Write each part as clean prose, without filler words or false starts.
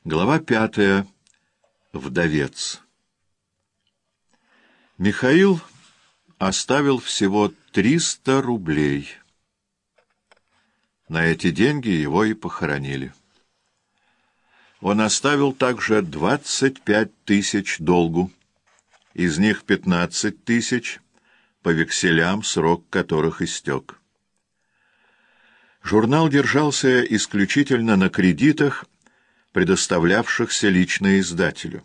Глава 5. Вдовец. Михаил оставил всего 300 рублей. На эти деньги его и похоронили. Он оставил также 25 тысяч долгу, из них 15 тысяч по векселям, срок которых истек. Журнал держался исключительно на кредитах, предоставлявшихся лично издателю.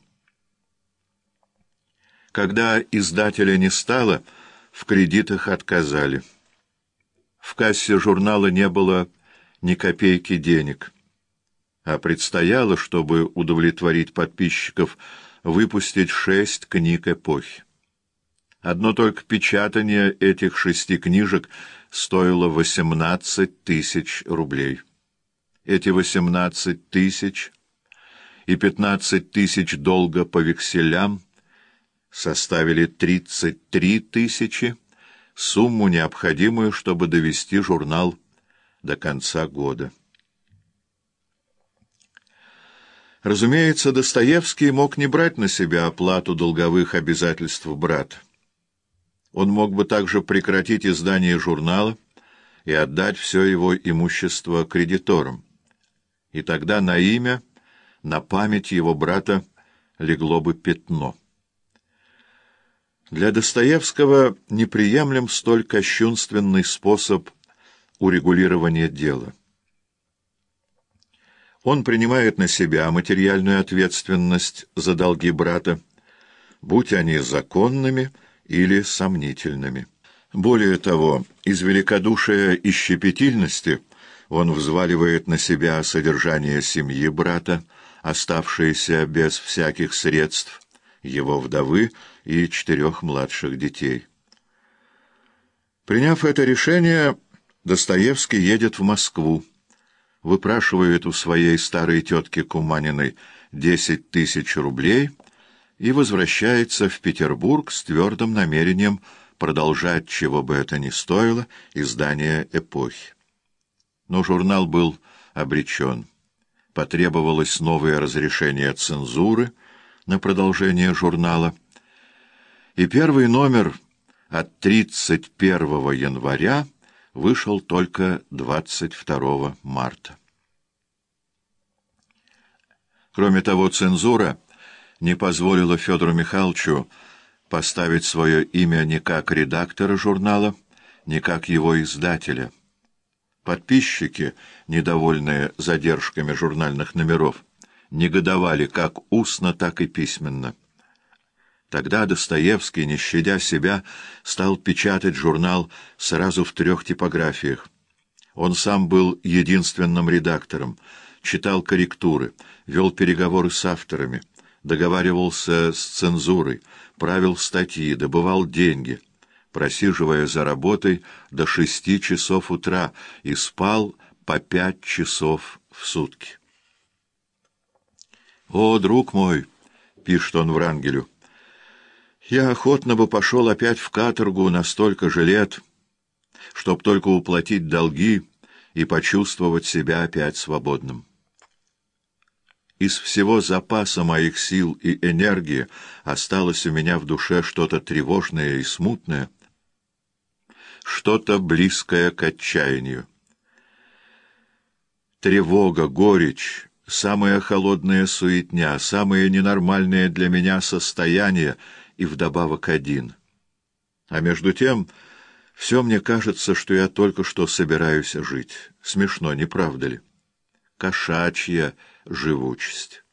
Когда издателя не стало, в кредитах отказали. В кассе журнала не было ни копейки денег, а предстояло, чтобы удовлетворить подписчиков, выпустить 6 книг эпохи. Одно только печатание этих 6 книжек стоило 18 тысяч рублей. Эти 18 тысяч и 15 тысяч долга по векселям составили 33 тысячи, сумму, необходимую, чтобы довести журнал до конца года. Разумеется, Достоевский мог не брать на себя оплату долговых обязательств брата. Он мог бы также прекратить издание журнала и отдать все его имущество кредиторам. И тогда на имя, на память его брата легло бы пятно. Для Достоевского неприемлем столь кощунственный способ урегулирования дела. Он принимает на себя материальную ответственность за долги брата, будь они законными или сомнительными. Более того, из великодушия и щепетильности он взваливает на себя содержание семьи брата, оставшейся без всяких средств, его вдовы и 4 младших детей. Приняв это решение, Достоевский едет в Москву, выпрашивает у своей старой тетки Куманиной 10 тысяч рублей и возвращается в Петербург с твердым намерением продолжать, чего бы это ни стоило, издание «Эпохи». Но журнал был обречен. Потребовалось новое разрешение цензуры на продолжение журнала, и первый номер от 31 января вышел только 22 марта. Кроме того, цензура не позволила Федору Михайловичу поставить свое имя ни как редактора журнала, ни как его издателя. Подписчики, недовольные задержками журнальных номеров, негодовали как устно, так и письменно. Тогда Достоевский, не щадя себя, стал печатать журнал сразу в 3 типографиях. Он сам был единственным редактором, читал корректуры, вел переговоры с авторами, договаривался с цензурой, правил статьи, добывал деньги, просиживая за работой до 6 часов утра, и спал по 5 часов в сутки. «О, друг мой!» — пишет он Врангелю. «Я охотно бы пошел опять в каторгу на столько же лет, чтоб только уплатить долги и почувствовать себя опять свободным. Из всего запаса моих сил и энергии осталось у меня в душе что-то тревожное и смутное, что-то близкое к отчаянию. Тревога, горечь, самая холодная суетня, самое ненормальное для меня состояние и вдобавок один. А между тем, все мне кажется, что я только что собираюсь жить. Смешно, не правда ли? Кошачья живучесть».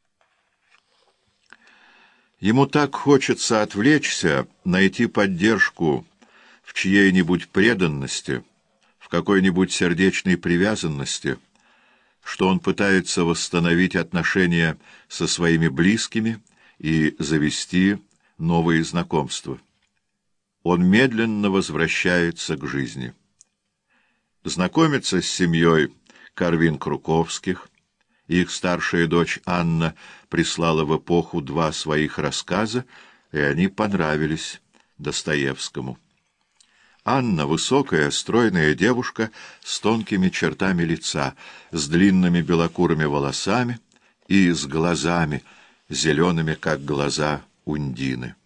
Ему так хочется отвлечься, найти поддержку в чьей-нибудь преданности, в какой-нибудь сердечной привязанности, что он пытается восстановить отношения со своими близкими и завести новые знакомства. Он медленно возвращается к жизни. Знакомится с семьей Карвин-Круковских. Их старшая дочь Анна прислала в «Эпоху» 2 своих рассказа, и они понравились Достоевскому. Анна — высокая, стройная девушка с тонкими чертами лица, с длинными белокурыми волосами и с глазами, зелеными, как глаза Ундины.